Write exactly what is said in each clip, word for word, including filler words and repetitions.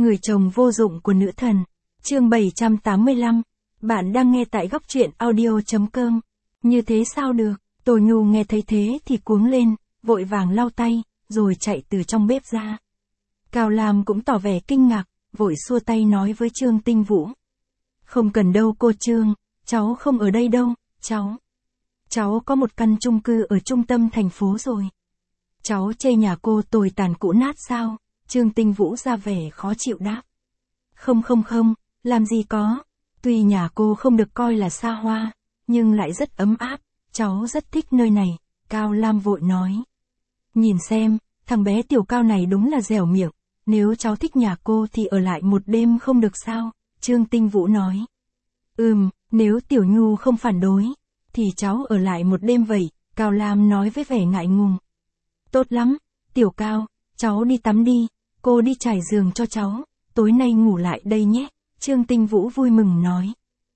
Người chồng vô dụng của nữ thần. Chương bảy trăm tám mươi lăm. Bạn đang nghe tại góc truyện audio chấm com. Như thế sao được? Tô Nhu nghe thấy thế thì cuống lên, vội vàng lau tay, rồi chạy từ trong bếp ra. Cao Lam cũng tỏ vẻ kinh ngạc, vội xua tay nói với Trương Tinh Vũ. Không cần đâu cô Trương, cháu không ở đây đâu, cháu. Cháu có một căn chung cư ở trung tâm thành phố rồi. Cháu chê nhà cô tồi tàn cũ nát sao? Trương Tinh Vũ ra vẻ khó chịu đáp. Không không không, làm gì có. Tuy nhà cô không được coi là xa hoa, nhưng lại rất ấm áp, cháu rất thích nơi này, Cao Lam vội nói. Nhìn xem, thằng bé Tiểu Cao này đúng là dẻo miệng, nếu cháu thích nhà cô thì ở lại một đêm không được sao, Trương Tinh Vũ nói. Ừm, nếu Tiểu Nhu không phản đối, thì cháu ở lại một đêm vậy, Cao Lam nói với vẻ ngại ngùng. Tốt lắm, Tiểu Cao, cháu đi tắm đi, cô đi trải giường cho cháu, tối nay ngủ lại đây nhé, Trương Tinh Vũ vui mừng nói.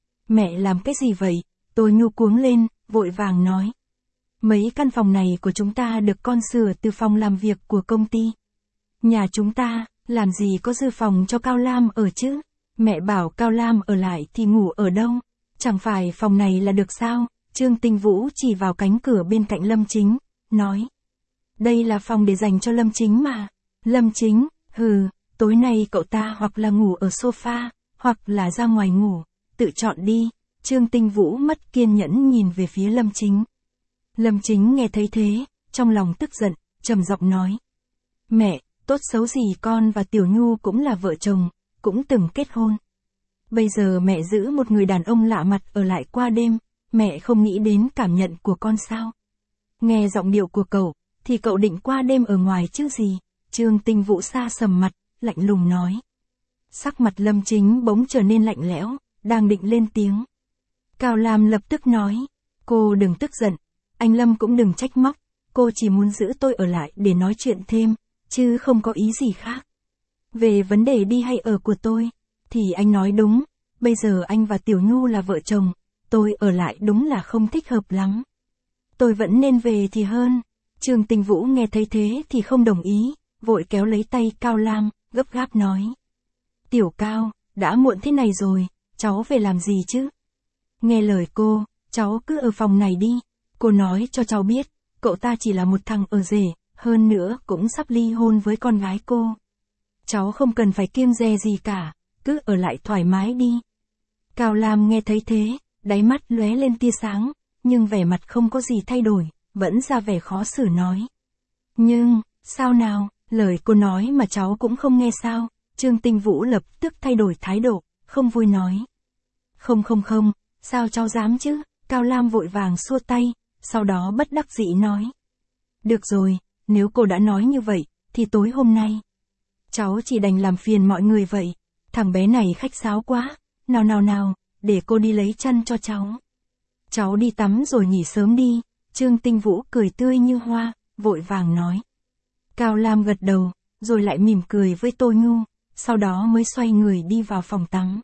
Mẹ làm cái gì vậy? Tô Nhu cuống lên, vội vàng nói. Mấy căn phòng này của chúng ta được con sửa từ phòng làm việc của công ty. Nhà chúng ta, làm gì có dư phòng cho Cao Lam ở chứ? Mẹ bảo Cao Lam ở lại thì ngủ ở đâu? Chẳng phải phòng này là được sao? Trương Tinh Vũ chỉ vào cánh cửa bên cạnh Lâm Chính, nói. Đây là phòng để dành cho Lâm Chính mà. Lâm Chính, hừ, tối nay cậu ta hoặc là ngủ ở sofa, hoặc là ra ngoài ngủ, tự chọn đi. Trương Tinh Vũ mất kiên nhẫn nhìn về phía Lâm Chính. Lâm Chính nghe thấy thế, trong lòng tức giận, trầm giọng nói. Mẹ, tốt xấu gì con và Tiểu Nhu cũng là vợ chồng, cũng từng kết hôn. Bây giờ mẹ giữ một người đàn ông lạ mặt ở lại qua đêm, mẹ không nghĩ đến cảm nhận của con sao? Nghe giọng điệu của cậu, thì cậu định qua đêm ở ngoài chứ gì? Trương Tinh Vũ xa sầm mặt, lạnh lùng nói. Sắc mặt Lâm Chính bỗng trở nên lạnh lẽo, đang định lên tiếng. Cao Lam lập tức nói, cô đừng tức giận, anh Lâm cũng đừng trách móc, cô chỉ muốn giữ tôi ở lại để nói chuyện thêm, chứ không có ý gì khác. Về vấn đề đi hay ở của tôi, thì anh nói đúng, bây giờ anh và Tiểu Nhu là vợ chồng, tôi ở lại đúng là không thích hợp lắm. Tôi vẫn nên về thì hơn. Trương Tinh Vũ nghe thấy thế thì không đồng ý, vội kéo lấy tay Cao Lam, gấp gáp nói. Tiểu Cao, đã muộn thế này rồi, cháu về làm gì chứ? Nghe lời cô, cháu cứ ở phòng này đi, cô nói cho cháu biết, cậu ta chỉ là một thằng ở rể, hơn nữa cũng sắp ly hôn với con gái cô. Cháu không cần phải kiêng dè gì cả, cứ ở lại thoải mái đi. Cao Lam nghe thấy thế, đáy mắt lóe lên tia sáng, nhưng vẻ mặt không có gì thay đổi, vẫn ra vẻ khó xử nói. Nhưng, sao nào, lời cô nói mà cháu cũng không nghe sao? Trương Tinh Vũ lập tức thay đổi thái độ, không vui nói. Không không không, sao cháu dám chứ? Cao Lam vội vàng xua tay, sau đó bất đắc dĩ nói. Được rồi, nếu cô đã nói như vậy, thì tối hôm nay, cháu chỉ đành làm phiền mọi người vậy. Thằng bé này khách sáo quá, nào nào nào, để cô đi lấy chăn cho cháu. Cháu đi tắm rồi nghỉ sớm đi. Trương Tinh Vũ cười tươi như hoa, vội vàng nói. Cao Lam gật đầu, rồi lại mỉm cười với Tô Nhu, sau đó mới xoay người đi vào phòng tắm.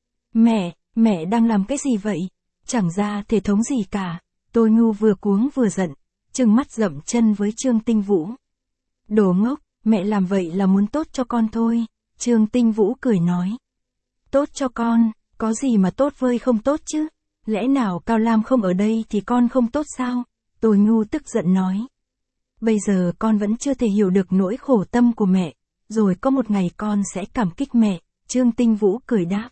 Mẹ, mẹ đang làm cái gì vậy? Chẳng ra thể thống gì cả. Tô Nhu vừa cuống vừa giận, trừng mắt dậm chân với Trương Tinh Vũ. Đồ ngốc, mẹ làm vậy là muốn tốt cho con thôi. Trương Tinh Vũ cười nói. Tốt cho con, có gì mà tốt vơi không tốt chứ? Lẽ nào Cao Lam không ở đây thì con không tốt sao? Tô Nhu tức giận nói. Bây giờ con vẫn chưa thể hiểu được nỗi khổ tâm của mẹ, rồi có một ngày con sẽ cảm kích mẹ. Trương Tinh Vũ cười đáp.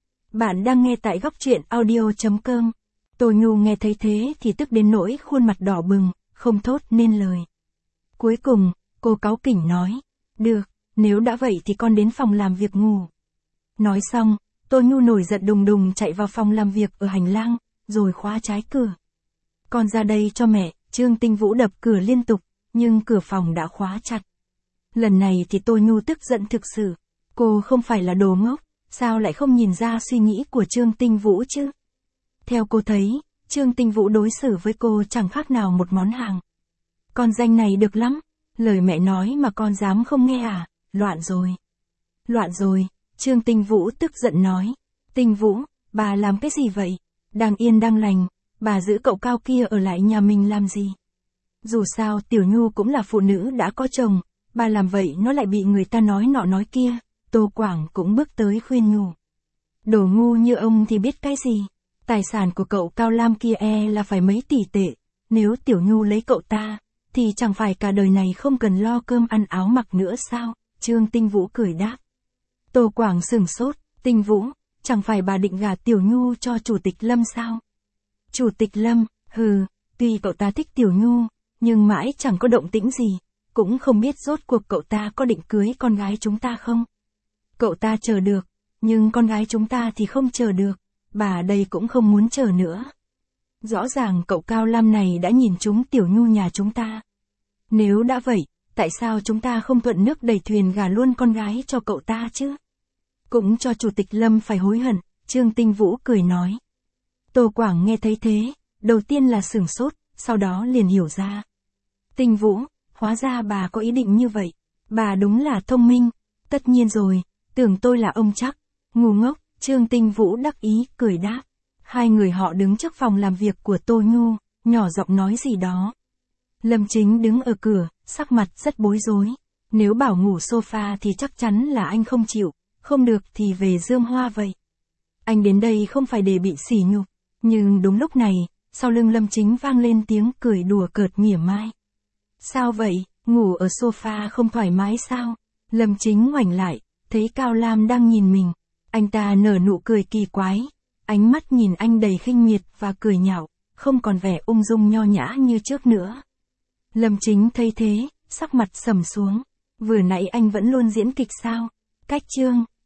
Bạn đang nghe tại góc truyện audio chấm com. Tô Nhu nghe thấy thế thì tức đến nỗi khuôn mặt đỏ bừng, không thốt nên lời. Cuối cùng, cô cáu kỉnh nói. Được, nếu đã vậy thì con đến phòng làm việc ngủ. Nói xong, Tô Nhu nổi giận đùng đùng chạy vào phòng làm việc ở hành lang, rồi khóa trái cửa. Con ra đây cho mẹ. Trương Tinh Vũ đập cửa liên tục, nhưng cửa phòng đã khóa chặt. Lần này thì Tô Nhu tức giận thực sự. Cô không phải là đồ ngốc, sao lại không nhìn ra suy nghĩ của Trương Tinh Vũ chứ? Theo cô thấy, Trương Tinh Vũ đối xử với cô chẳng khác nào một món hàng. Con danh này được lắm, lời mẹ nói mà con dám không nghe à? Loạn rồi. Loạn rồi, Trương Tinh Vũ tức giận nói. Tinh Vũ, bà làm cái gì vậy? Đang yên đang lành, bà giữ cậu Cao kia ở lại nhà mình làm gì? Dù sao Tiểu Nhu cũng là phụ nữ đã có chồng, bà làm vậy nó lại bị người ta nói nọ nói kia. Tô Quảng cũng bước tới khuyên nhủ. Đồ ngu như ông thì biết cái gì. Tài sản của cậu Cao Lam kia e là phải mấy tỷ tệ. Nếu Tiểu Nhu lấy cậu ta, thì chẳng phải cả đời này không cần lo cơm ăn áo mặc nữa sao? Trương Tinh Vũ cười đáp. Tô Quảng sửng sốt. Tinh Vũ, chẳng phải bà định gả Tiểu Nhu cho Chủ tịch Lâm sao? Chủ tịch Lâm, hừ, tuy cậu ta thích Tiểu Nhu, nhưng mãi chẳng có động tĩnh gì, cũng không biết rốt cuộc cậu ta có định cưới con gái chúng ta không? Cậu ta chờ được, nhưng con gái chúng ta thì không chờ được, bà đây cũng không muốn chờ nữa. Rõ ràng cậu Cao Lam này đã nhìn trúng Tiểu Nhu nhà chúng ta. Nếu đã vậy, tại sao chúng ta không thuận nước đẩy thuyền gả luôn con gái cho cậu ta chứ? Cũng cho Chủ tịch Lâm phải hối hận, Trương Tinh Vũ cười nói. Tô Quảng nghe thấy thế, đầu tiên là sửng sốt, sau đó liền hiểu ra. Tinh Vũ, hóa ra bà có ý định như vậy, bà đúng là thông minh, tất nhiên rồi, tưởng tôi là ông chắc, ngu ngốc, Trương Tinh Vũ đắc ý, cười đáp. Hai người họ đứng trước phòng làm việc của Tô Nhu, nhỏ giọng nói gì đó. Lâm Chính đứng ở cửa, sắc mặt rất bối rối, nếu bảo ngủ sofa thì chắc chắn là anh không chịu, không được thì về Dương Hoa vậy. Anh đến đây không phải để bị sỉ nhục, nhưng đúng lúc này, sau lưng Lâm Chính vang lên tiếng cười đùa cợt mỉa mai. Sao vậy, ngủ ở sofa không thoải mái sao? Lâm Chính ngoảnh lại, thấy Cao Lam đang nhìn mình, anh ta nở nụ cười kỳ quái, ánh mắt nhìn anh đầy khinh miệt và cười nhạo, không còn vẻ ung dung nho nhã như trước nữa. Lâm Chính thấy thế, sắc mặt sầm xuống, vừa nãy anh vẫn luôn diễn kịch sao? Cách chương